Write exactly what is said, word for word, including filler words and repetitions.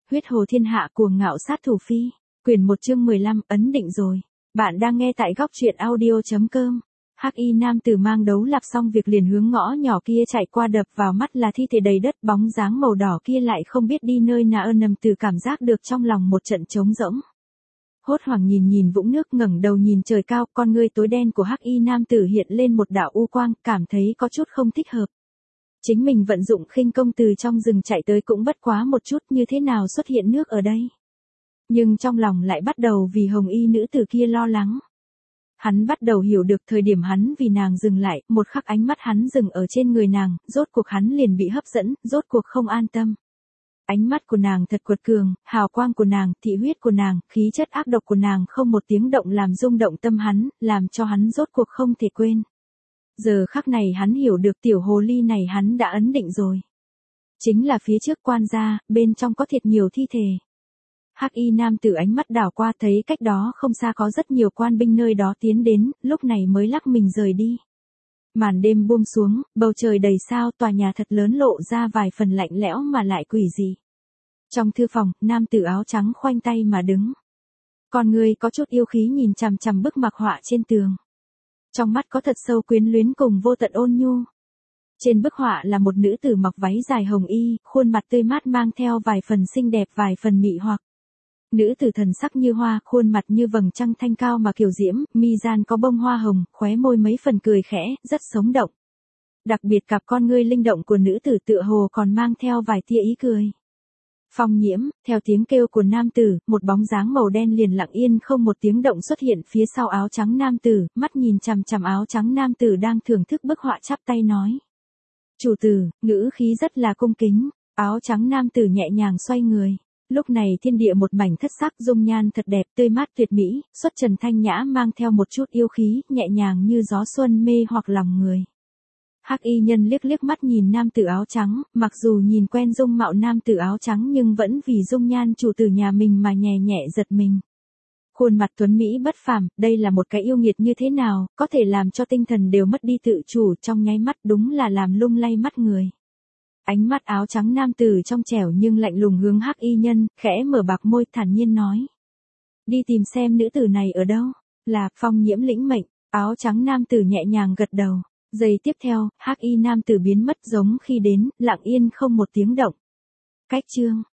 Huyết Hồ Thiên Hạ Cuồng Ngạo Sát Thủ Phi, quyển một chương mười lăm, ấn định rồi. Bạn đang nghe tại góc truyện audio chấm com. Hắc y nam tử mang đấu lạp xong việc liền hướng ngõ nhỏ kia chạy qua, đập vào mắt là thi thể đầy đất, bóng dáng màu đỏ kia lại không biết đi nơi nào, nằm từ cảm giác được trong lòng một trận trống rỗng. Hốt hoảng nhìn nhìn vũng nước, ngẩng đầu nhìn trời cao, con ngươi tối đen của hắc y nam tử hiện lên một đạo u quang, cảm thấy có chút không thích hợp. Chính mình vận dụng khinh công từ trong rừng chạy tới cũng bất quá một chút, như thế nào xuất hiện nước ở đây? Nhưng trong lòng lại bắt đầu vì hồng y nữ tử kia lo lắng. Hắn bắt đầu hiểu được thời điểm hắn vì nàng dừng lại, một khắc ánh mắt hắn dừng ở trên người nàng, rốt cuộc hắn liền bị hấp dẫn, rốt cuộc không an tâm. Ánh mắt của nàng thật quật cường, hào quang của nàng, thị huyết của nàng, khí chất ác độc của nàng không một tiếng động làm rung động tâm hắn, làm cho hắn rốt cuộc không thể quên. Giờ khắc này hắn hiểu được tiểu hồ ly này hắn đã ấn định rồi. Chính là phía trước quan gia, bên trong có thiệt nhiều thi thể. Hắc y nam tử ánh mắt đảo qua, thấy cách đó không xa có rất nhiều quan binh nơi đó tiến đến, lúc này mới lắc mình rời đi. Màn đêm buông xuống, bầu trời đầy sao, tòa nhà thật lớn lộ ra vài phần lạnh lẽo mà lại quỷ dị. Trong thư phòng, nam tử áo trắng khoanh tay mà đứng. Con người có chút yêu khí nhìn chằm chằm bức mặc họa trên tường. Trong mắt có thật sâu quyến luyến cùng vô tận ôn nhu. Trên bức họa là một nữ tử mặc váy dài hồng y, khuôn mặt tươi mát mang theo vài phần xinh đẹp, vài phần mị hoặc. Nữ tử thần sắc như hoa, khuôn mặt như vầng trăng thanh cao mà kiều diễm, mi gian có bông hoa hồng, khóe môi mấy phần cười khẽ, rất sống động. Đặc biệt cặp con ngươi linh động của nữ tử tựa hồ còn mang theo vài tia ý cười. Phong Nhiễm, theo tiếng kêu của nam tử, một bóng dáng màu đen liền lặng yên không một tiếng động xuất hiện phía sau áo trắng nam tử, mắt nhìn chằm chằm áo trắng nam tử đang thưởng thức bức họa, chắp tay nói. Chủ tử, ngữ khí rất là cung kính, áo trắng nam tử nhẹ nhàng xoay người. Lúc này thiên địa một mảnh thất sắc, dung nhan thật đẹp, tươi mát tuyệt mỹ, xuất trần thanh nhã mang theo một chút yêu khí, nhẹ nhàng như gió xuân mê hoặc lòng người. Hắc y nhân liếc liếc mắt nhìn nam tử áo trắng, mặc dù nhìn quen dung mạo nam tử áo trắng nhưng vẫn vì dung nhan chủ tử nhà mình mà nhẹ nhẹ giật mình. Khuôn mặt tuấn mỹ bất phàm, đây là một cái yêu nghiệt như thế nào, có thể làm cho tinh thần đều mất đi tự chủ, trong nháy mắt đúng là làm lung lay mắt người. Ánh mắt áo trắng nam tử trong trẻo nhưng lạnh lùng hướng hắc y nhân, khẽ mở bạc môi, thản nhiên nói. Đi tìm xem nữ tử này ở đâu, là Phong Nhiễm lĩnh mệnh, áo trắng nam tử nhẹ nhàng gật đầu. Giây tiếp theo, hắc y nam tử biến mất giống khi đến, lặng yên không một tiếng động. Cách chương